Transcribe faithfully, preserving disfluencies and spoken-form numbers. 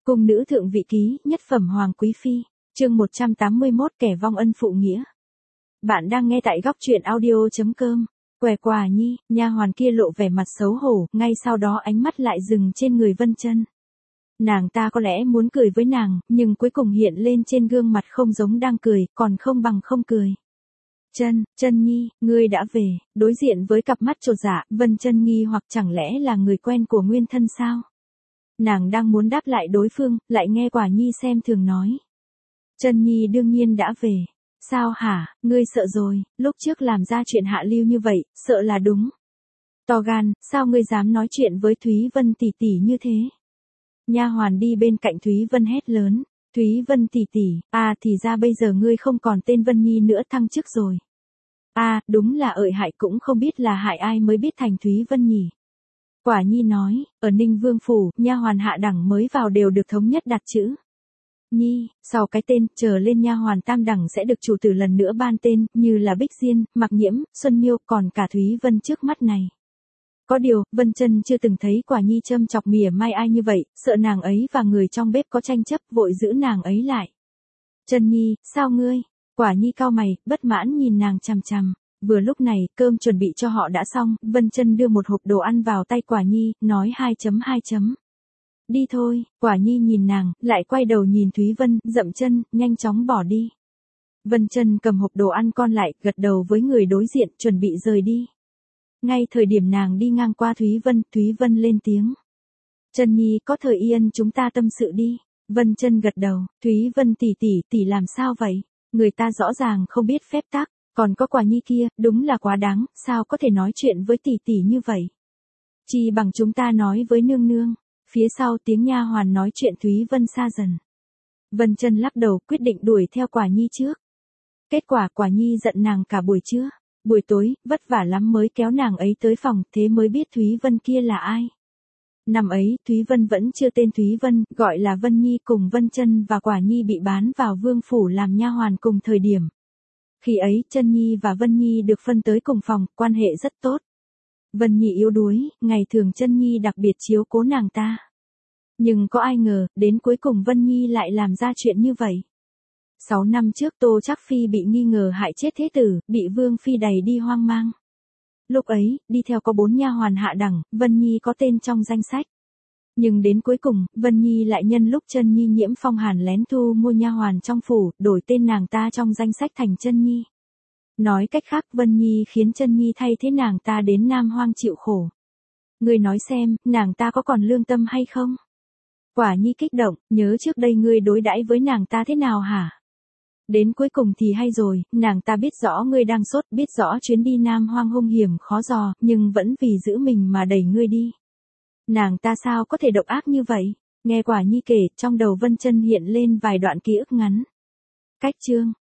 Cung nữ thượng vị ký, nhất phẩm hoàng quý phi, chương một trăm tám mươi mốt kẻ vong ân phụ nghĩa. Bạn đang nghe tại góc truyện audio chấm com. Què Quả Nhi, nha hoàn kia lộ vẻ mặt xấu hổ, ngay sau đó ánh mắt lại dừng trên người Vân Chân. Nàng ta có lẽ muốn cười với nàng, nhưng cuối cùng hiện lên trên gương mặt không giống đang cười, còn không bằng không cười. Chân, Chân Nhi, ngươi đã về. Đối diện với cặp mắt chột dạ, Vân Chân nghi hoặc chẳng lẽ là người quen của nguyên thân sao? Nàng đang muốn đáp lại đối phương, lại nghe Quả Nhi xem thường nói. Chân Nhi đương nhiên đã về. Sao hả, ngươi sợ rồi, lúc trước làm ra chuyện hạ lưu như vậy, sợ là đúng. To gan, sao ngươi dám nói chuyện với Thúy Vân tỷ tỷ như thế? Nha hoàn đi bên cạnh Thúy Vân hét lớn. Thúy Vân tỷ tỷ, à thì ra bây giờ ngươi không còn tên Vân Nhi nữa, thăng chức rồi. À, đúng là ợi hại, cũng không biết là hại ai mới biết thành Thúy Vân nhỉ. Quả Nhi nói, ở Ninh Vương phủ, nha hoàn hạ đẳng mới vào đều được thống nhất đặt chữ Nhi, sau cái tên, chờ lên nha hoàn tam đẳng sẽ được chủ tử lần nữa ban tên, như là Bích Diên, Mặc Nhiễm, Xuân Miêu, còn cả Thúy Vân trước mắt này. Có điều, Vân Chân chưa từng thấy Quả Nhi châm chọc mỉa mai ai như vậy, sợ nàng ấy và người trong bếp có tranh chấp, vội giữ nàng ấy lại. Chân Nhi, sao ngươi? Quả Nhi cau mày, bất mãn nhìn nàng chằm chằm. Vừa lúc này, cơm chuẩn bị cho họ đã xong, Vân Chân đưa một hộp đồ ăn vào tay Quả Nhi, nói hai chấm hai chấm. Đi thôi. Quả Nhi nhìn nàng, lại quay đầu nhìn Thúy Vân, dậm chân, nhanh chóng bỏ đi. Vân Chân cầm hộp đồ ăn con lại, gật đầu với người đối diện, chuẩn bị rời đi. Ngay thời điểm nàng đi ngang qua Thúy Vân, Thúy Vân lên tiếng. Chân Nhi, có thời yên chúng ta tâm sự đi. Vân Chân gật đầu, Thúy Vân tỷ tỷ, tỷ làm sao vậy? Người ta rõ ràng không biết phép tắc. Còn có Quả Nhi kia, đúng là quá đáng, sao có thể nói chuyện với tỷ tỷ như vậy? Chi bằng chúng ta nói với nương nương. Phía sau tiếng nha hoàn nói chuyện Thúy Vân xa dần. Vân Chân lắc đầu, quyết định đuổi theo Quả Nhi trước. Kết quả Quả Nhi giận nàng cả buổi trưa. Buổi tối, vất vả lắm mới kéo nàng ấy tới phòng, thế mới biết Thúy Vân kia là ai. Năm ấy, Thúy Vân vẫn chưa tên Thúy Vân, gọi là Vân Nhi, cùng Vân Chân và Quả Nhi bị bán vào vương phủ làm nha hoàn cùng thời điểm. Khi ấy, Chân Nhi và Vân Nhi được phân tới cùng phòng, quan hệ rất tốt. Vân Nhi yếu đuối, ngày thường Chân Nhi đặc biệt chiếu cố nàng ta. Nhưng có ai ngờ, đến cuối cùng Vân Nhi lại làm ra chuyện như vậy. Sáu năm trước Tô Trác Phi bị nghi ngờ hại chết thế tử, bị Vương Phi đày đi hoang mang. Lúc ấy, đi theo có bốn nha hoàn hạ đẳng, Vân Nhi có tên trong danh sách. Nhưng đến cuối cùng, Vân Nhi lại nhân lúc Chân Nhi nhiễm phong hàn lén thu mua nha hoàn trong phủ, đổi tên nàng ta trong danh sách thành Chân Nhi. Nói cách khác, Vân Nhi khiến Chân Nhi thay thế nàng ta đến Nam Hoang chịu khổ. Ngươi nói xem, nàng ta có còn lương tâm hay không? Quả Nhi kích động, nhớ trước đây ngươi đối đãi với nàng ta thế nào hả? Đến cuối cùng thì hay rồi, nàng ta biết rõ ngươi đang sốt, biết rõ chuyến đi Nam Hoang hung hiểm khó dò, nhưng vẫn vì giữ mình mà đẩy ngươi đi. Nàng ta sao có thể độc ác như vậy? Nghe Quả Nhi kể, trong đầu Vân Chân hiện lên vài đoạn ký ức ngắn. Cách chương,